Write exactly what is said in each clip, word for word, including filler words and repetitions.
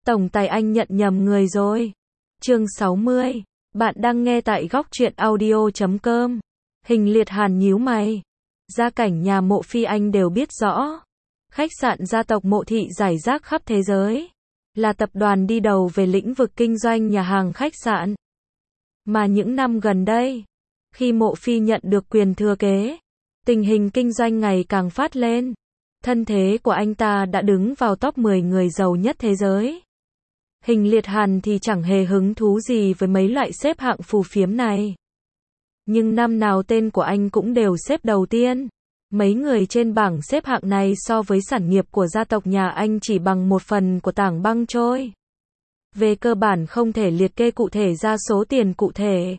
Tổng tài anh nhận nhầm người rồi. Chương sáu mươi. Bạn đang nghe tại góc truyện audio chấm com. Hình Liệt Hàn nhíu mày. Gia cảnh nhà Mộ Phi anh đều biết rõ. Khách sạn gia tộc Mộ Thị rải rác khắp thế giới. Là tập đoàn đi đầu về lĩnh vực kinh doanh nhà hàng khách sạn. Mà những năm gần đây, khi Mộ Phi nhận được quyền thừa kế, tình hình kinh doanh ngày càng phát lên. Thân thế của anh ta đã đứng vào top mười người giàu nhất thế giới. Hình Liệt Hàn thì chẳng hề hứng thú gì với mấy loại xếp hạng phù phiếm này. Nhưng năm nào tên của anh cũng đều xếp đầu tiên. Mấy người trên bảng xếp hạng này so với sản nghiệp của gia tộc nhà anh chỉ bằng một phần của tảng băng trôi. Về cơ bản không thể liệt kê cụ thể ra số tiền cụ thể.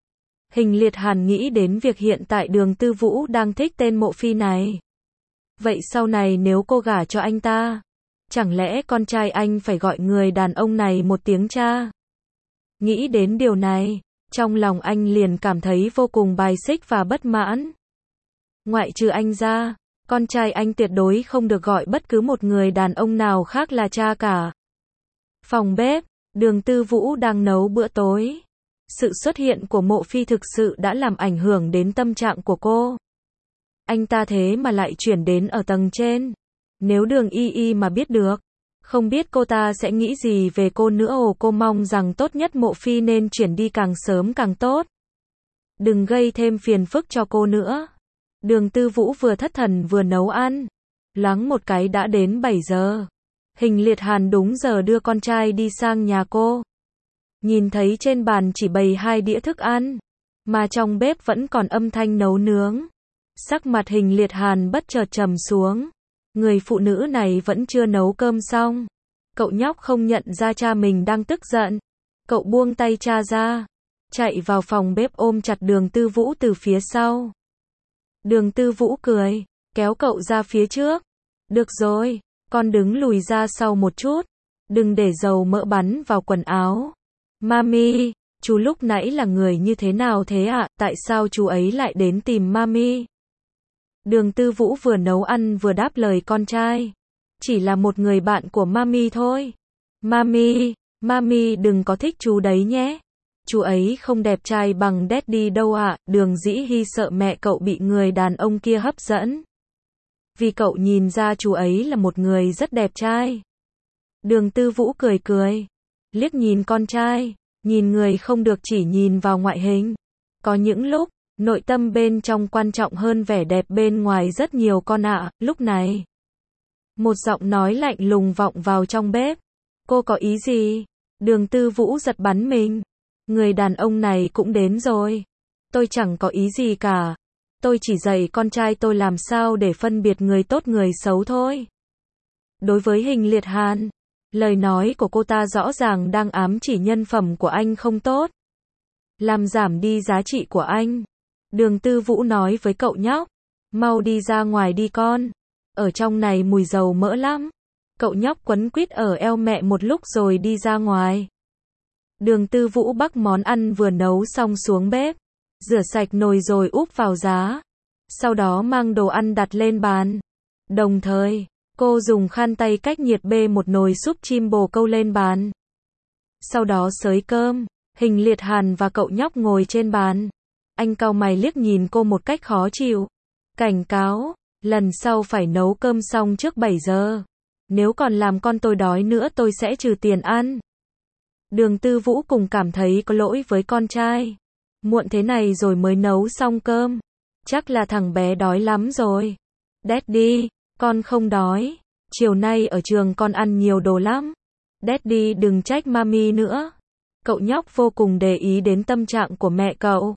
Hình Liệt Hàn nghĩ đến việc hiện tại Đường Tư Vũ đang thích tên Mộ Phi này. Vậy sau này nếu cô gả cho anh ta, chẳng lẽ con trai anh phải gọi người đàn ông này một tiếng cha? Nghĩ đến điều này, trong lòng anh liền cảm thấy vô cùng bài xích và bất mãn. Ngoại trừ anh ra, con trai anh tuyệt đối không được gọi bất cứ một người đàn ông nào khác là cha cả. Phòng bếp, Đường Tư Vũ đang nấu bữa tối. Sự xuất hiện của Mộ Phi thực sự đã làm ảnh hưởng đến tâm trạng của cô. Anh ta thế mà lại chuyển đến ở tầng trên. Nếu Đường Y Y mà biết được, không biết cô ta sẽ nghĩ gì về cô nữa. Ồ, cô mong rằng tốt nhất Mộ Phi nên chuyển đi càng sớm càng tốt. Đừng gây thêm phiền phức cho cô nữa. Đường Tư Vũ vừa thất thần vừa nấu ăn. Loáng một cái đã đến bảy giờ. Hình Liệt Hàn đúng giờ đưa con trai đi sang nhà cô. Nhìn thấy trên bàn chỉ bày hai đĩa thức ăn, mà trong bếp vẫn còn âm thanh nấu nướng. Sắc mặt Hình Liệt Hàn bất chợt trầm xuống. Người phụ nữ này vẫn chưa nấu cơm xong. Cậu nhóc không nhận ra cha mình đang tức giận. Cậu buông tay cha ra, chạy vào phòng bếp ôm chặt Đường Tư Vũ từ phía sau. Đường Tư Vũ cười, kéo cậu ra phía trước. Được rồi, con đứng lùi ra sau một chút. Đừng để dầu mỡ bắn vào quần áo. Mami, chú lúc nãy là người như thế nào thế ạ? À? Tại sao chú ấy lại đến tìm Mami? Đường Tư Vũ vừa nấu ăn vừa đáp lời con trai. Chỉ là một người bạn của Mami thôi. Mami, Mami đừng có thích chú đấy nhé. Chú ấy không đẹp trai bằng Daddy đâu ạ. À. Đường Dĩ Hy sợ mẹ cậu bị người đàn ông kia hấp dẫn. Vì cậu nhìn ra chú ấy là một người rất đẹp trai. Đường Tư Vũ cười cười. Liếc nhìn con trai. Nhìn người không được chỉ nhìn vào ngoại hình. Có những lúc, nội tâm bên trong quan trọng hơn vẻ đẹp bên ngoài rất nhiều con ạ. À. Lúc này, một giọng nói lạnh lùng vọng vào trong bếp. Cô có ý gì? Đường Tư Vũ giật bắn mình. Người đàn ông này cũng đến rồi. Tôi chẳng có ý gì cả. Tôi chỉ dạy con trai tôi làm sao để phân biệt người tốt người xấu thôi. Đối với Hình Liệt Hàn, lời nói của cô ta rõ ràng đang ám chỉ nhân phẩm của anh không tốt. Làm giảm đi giá trị của anh. Đường Tư Vũ nói với cậu nhóc. Mau đi ra ngoài đi con. Ở trong này mùi dầu mỡ lắm. Cậu nhóc quấn quýt ở eo mẹ một lúc rồi đi ra ngoài. Đường Tư Vũ bắc món ăn vừa nấu xong xuống bếp. Rửa sạch nồi rồi úp vào giá. Sau đó mang đồ ăn đặt lên bàn. Đồng thời, cô dùng khăn tay cách nhiệt bê một nồi súp chim bồ câu lên bàn. Sau đó xới cơm. Hình Liệt Hàn và cậu nhóc ngồi trên bàn. Anh cau mày liếc nhìn cô một cách khó chịu. Cảnh cáo, lần sau phải nấu cơm xong trước bảy giờ. Nếu còn làm con tôi đói nữa tôi sẽ trừ tiền ăn. Đường Tư Vũ cùng cảm thấy có lỗi với con trai. Muộn thế này rồi mới nấu xong cơm. Chắc là thằng bé đói lắm rồi. Daddy, con không đói. Chiều nay ở trường con ăn nhiều đồ lắm. Daddy đừng trách Mami nữa. Cậu nhóc vô cùng để ý đến tâm trạng của mẹ cậu.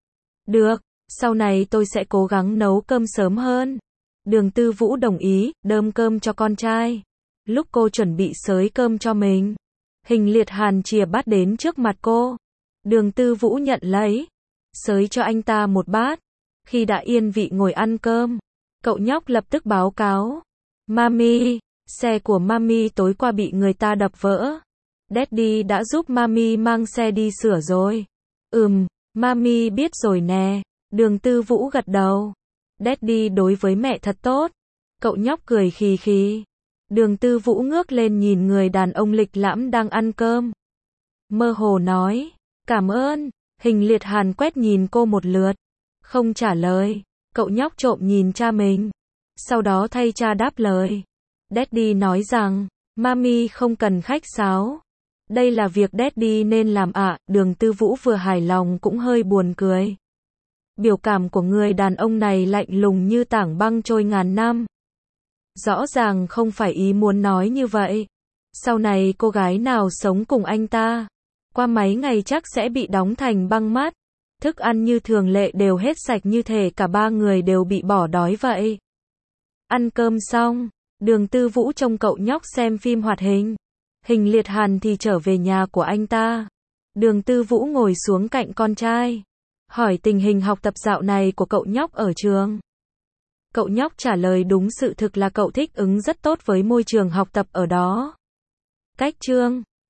Được, sau này tôi sẽ cố gắng nấu cơm sớm hơn. Đường Tư Vũ đồng ý, đơm cơm cho con trai. Lúc cô chuẩn bị xới cơm cho mình, Hình Liệt Hàn chìa bát đến trước mặt cô. Đường Tư Vũ nhận lấy, xới cho anh ta một bát. Khi đã yên vị ngồi ăn cơm, cậu nhóc lập tức báo cáo. Mami, xe của Mami tối qua bị người ta đập vỡ. Daddy đã giúp Mami mang xe đi sửa rồi. Ừm, Mami biết rồi nè. Đường Tư Vũ gật đầu. Daddy đối với mẹ thật tốt. Cậu nhóc cười khì khì. Đường Tư Vũ ngước lên nhìn người đàn ông lịch lãm đang ăn cơm. Mơ hồ nói, cảm ơn. Hình Liệt Hàn quét nhìn cô một lượt, không trả lời. Cậu nhóc trộm nhìn cha mình, sau đó thay cha đáp lời. Daddy nói rằng, Mami không cần khách sáo. Đây là việc Daddy nên làm ạ. À. Đường Tư Vũ vừa hài lòng cũng hơi buồn cười. Biểu cảm của người đàn ông này lạnh lùng như tảng băng trôi ngàn năm. Rõ ràng không phải ý muốn nói như vậy. Sau này cô gái nào sống cùng anh ta, qua mấy ngày chắc sẽ bị đóng thành băng mát. Thức ăn như thường lệ đều hết sạch như thể cả ba người đều bị bỏ đói vậy. Ăn cơm xong, Đường Tư Vũ trông cậu nhóc xem phim hoạt hình. Hình Liệt Hàn thì trở về nhà của anh ta. Đường Tư Vũ ngồi xuống cạnh con trai, hỏi tình hình học tập dạo này của cậu nhóc ở trường. Cậu nhóc trả lời đúng sự thực là cậu thích ứng rất tốt với môi trường học tập ở đó. Cách chương